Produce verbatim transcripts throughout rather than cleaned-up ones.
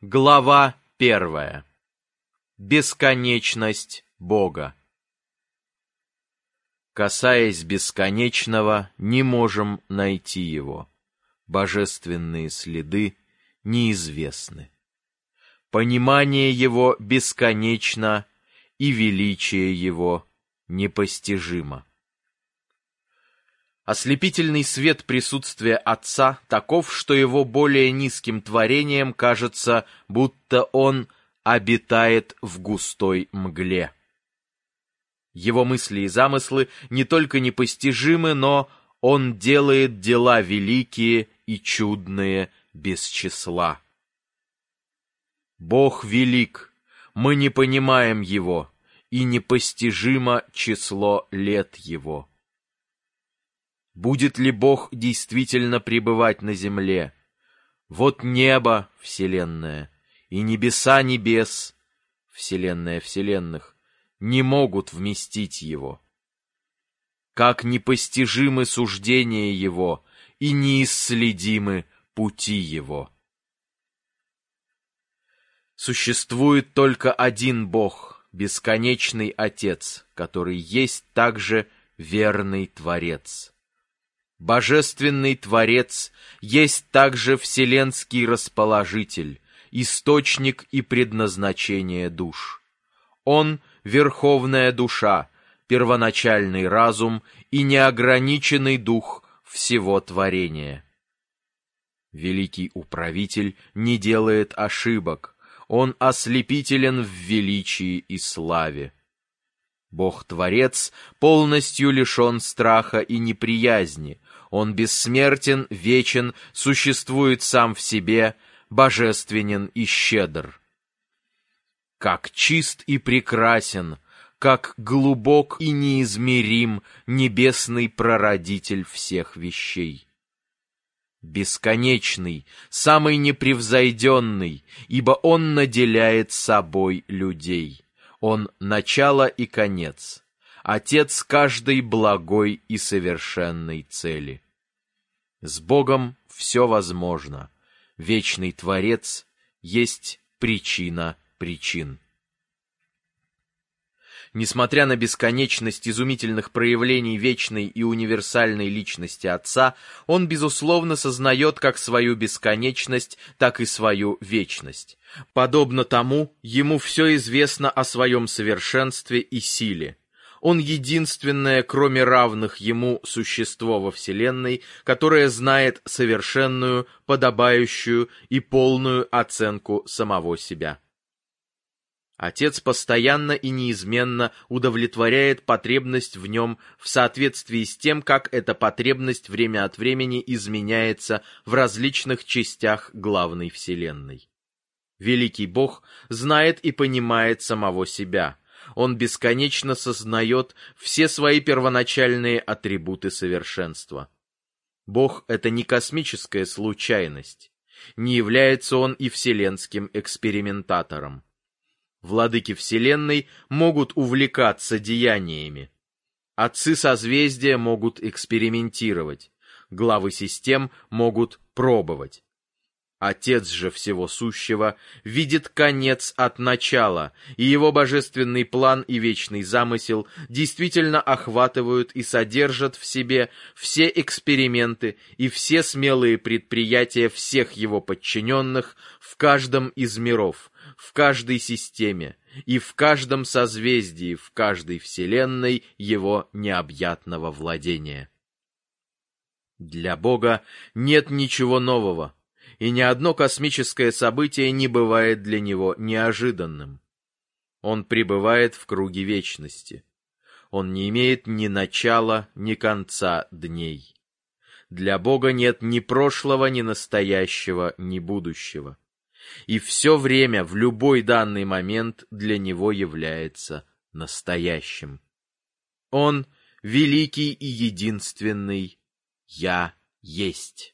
Глава первая. Бесконечность Бога. Касаясь бесконечного, не можем найти его. Божественные следы неизвестны. Понимание его бесконечно, и величие его непостижимо. Ослепительный свет присутствия Отца таков, что его более низким творением кажется, будто он обитает в густой мгле. Его мысли и замыслы не только непостижимы, но он делает дела великие и чудные без числа. Бог велик, мы не понимаем его, и непостижимо число лет его. Будет ли Бог действительно пребывать на земле? Вот небо, вселенная, и небеса небес, вселенная вселенных, не могут вместить его. Как непостижимы суждения его, и неисследимы пути его. Существует только один Бог, бесконечный Отец, который есть также верный Творец. Божественный Творец есть также вселенский расположитель, источник и предназначение душ. Он — верховная душа, первоначальный разум и неограниченный дух всего творения. Великий управитель не делает ошибок, он ослепителен в величии и славе. Бог-творец полностью лишен страха и неприязни, он бессмертен, вечен, существует сам в себе, божественен и щедр. Как чист и прекрасен, как глубок и неизмерим небесный прародитель всех вещей. Бесконечный, самый непревзойденный, ибо он наделяет собой людей. Он — начало и конец, Отец каждой благой и совершенной цели. С Богом все возможно. Вечный Творец есть причина причин. Несмотря на бесконечность изумительных проявлений вечной и универсальной личности Отца, он, безусловно, сознает как свою бесконечность, так и свою вечность. Подобно тому, ему все известно о своем совершенстве и силе. Он единственное, кроме равных ему, существо во Вселенной, которое знает совершенную, подобающую и полную оценку самого себя. Отец постоянно и неизменно удовлетворяет потребность в нем в соответствии с тем, как эта потребность время от времени изменяется в различных частях главной Вселенной. Великий Бог знает и понимает самого себя. Он бесконечно сознает все свои первоначальные атрибуты совершенства. Бог — это не космическая случайность. Не является он и вселенским экспериментатором. Владыки Вселенной могут увлекаться деяниями. Отцы созвездия могут экспериментировать. Главы систем могут пробовать. Отец же всего сущего видит конец от начала, и его божественный план и вечный замысел действительно охватывают и содержат в себе все эксперименты и все смелые предприятия всех его подчиненных в каждом из миров, в каждой системе и в каждом созвездии, в каждой вселенной его необъятного владения. Для Бога нет ничего нового, и ни одно космическое событие не бывает для него неожиданным. Он пребывает в круге вечности. Он не имеет ни начала, ни конца дней. Для Бога нет ни прошлого, ни настоящего, ни будущего. И все время, в любой данный момент, для него является настоящим. Он — великий и единственный «Я есть».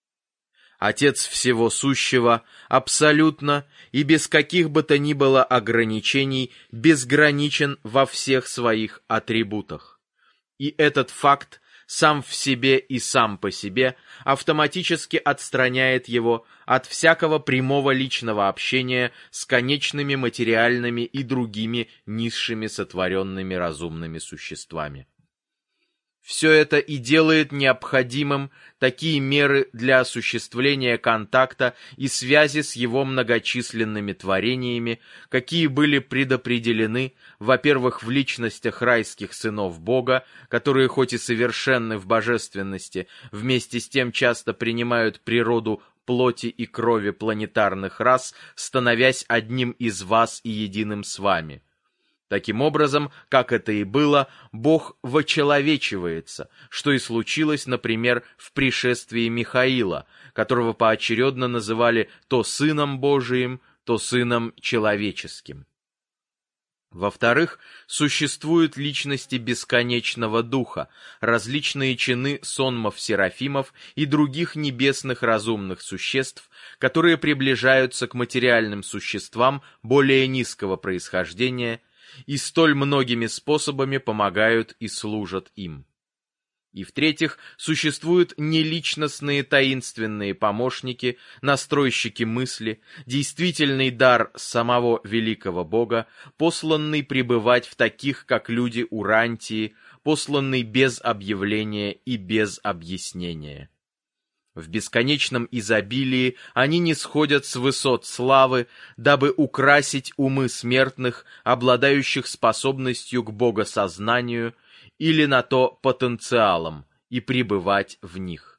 Отец всего сущего абсолютно и без каких бы то ни было ограничений безграничен во всех своих атрибутах. И этот факт сам в себе и сам по себе, автоматически отстраняет его от всякого прямого личного общения с конечными материальными и другими низшими сотворенными разумными существами. Все это и делает необходимым такие меры для осуществления контакта и связи с его многочисленными творениями, какие были предопределены, во-первых, в личностях райских сынов Бога, которые хоть и совершенны в божественности, вместе с тем часто принимают природу плоти и крови планетарных рас, становясь одним из вас и единым с вами. Таким образом, как это и было, Бог вочеловечивается, что и случилось, например, в пришествии Михаила, которого поочередно называли то Сыном Божиим, то Сыном Человеческим. Во-вторых, существуют личности бесконечного Духа, различные чины сонмов-серафимов и других небесных разумных существ, которые приближаются к материальным существам более низкого происхождения и столь многими способами помогают и служат им. И в-третьих, существуют неличностные таинственные помощники, настройщики мысли, действительный дар самого великого Бога, посланный пребывать в таких, как люди Урантии, посланный без объявления и без объяснения. В бесконечном изобилии они нисходят с высот славы, дабы украсить умы смертных, обладающих способностью к богосознанию или на то потенциалом, и пребывать в них.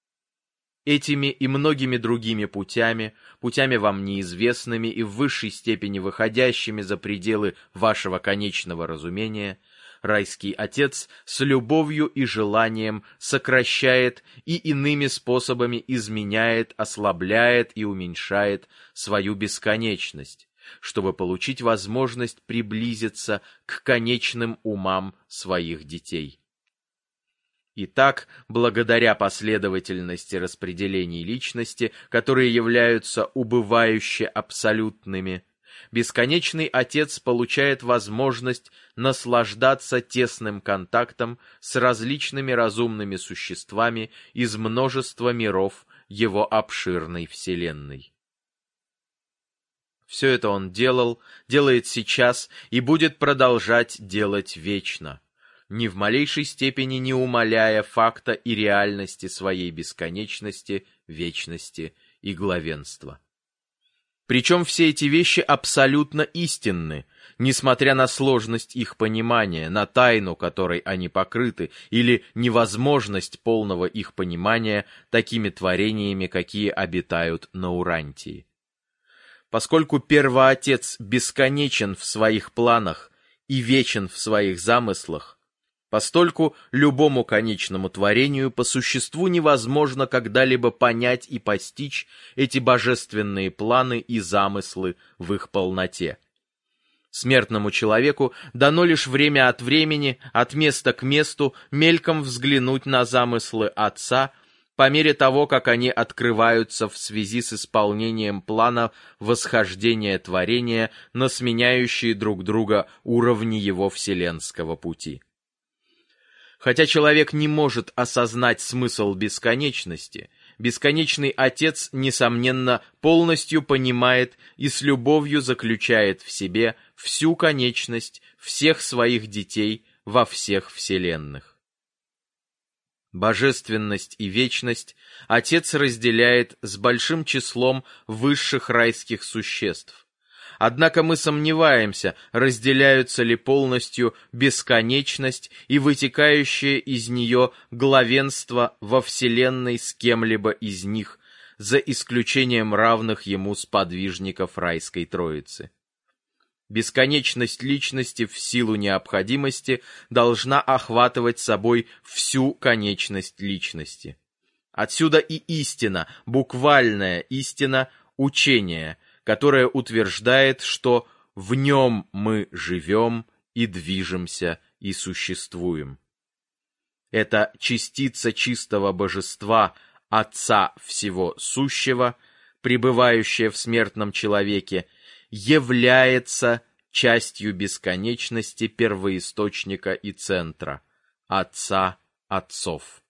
Этими и многими другими путями, путями вам неизвестными и в высшей степени выходящими за пределы вашего конечного разумения, Райский Отец с любовью и желанием сокращает и иными способами изменяет, ослабляет и уменьшает свою бесконечность, чтобы получить возможность приблизиться к конечным умам своих детей. Итак, благодаря последовательности распределений личности, которые являются убывающе абсолютными, Бесконечный Отец получает возможность наслаждаться тесным контактом с различными разумными существами из множества миров его обширной Вселенной. Все это он делал, делает сейчас и будет продолжать делать вечно, ни в малейшей степени не умаляя факта и реальности своей бесконечности, вечности и главенства. Причем все эти вещи абсолютно истинны, несмотря на сложность их понимания, на тайну, которой они покрыты, или невозможность полного их понимания такими творениями, какие обитают на Урантии. Поскольку Первоотец бесконечен в своих планах и вечен в своих замыслах, постольку любому конечному творению по существу невозможно когда-либо понять и постичь эти божественные планы и замыслы в их полноте. Смертному человеку дано лишь время от времени, от места к месту, мельком взглянуть на замыслы Отца, по мере того, как они открываются в связи с исполнением плана восхождения творения на сменяющие друг друга уровни его вселенского пути. Хотя человек не может осознать смысл бесконечности, бесконечный Отец, несомненно, полностью понимает и с любовью заключает в себе всю конечность всех своих детей во всех вселенных. Божественность и вечность Отец разделяет с большим числом высших райских существ. Однако мы сомневаемся, разделяются ли полностью бесконечность и вытекающее из нее главенство во Вселенной с кем-либо из них, за исключением равных ему сподвижников райской Троицы. Бесконечность личности в силу необходимости должна охватывать собой всю конечность личности. Отсюда и истина, буквальная истина, учение, которое утверждает, что в нем мы живем и движемся и существуем. Это частица чистого божества, Отца всего сущего, пребывающая в смертном человеке, является частью бесконечности первоисточника и центра, Отца отцов.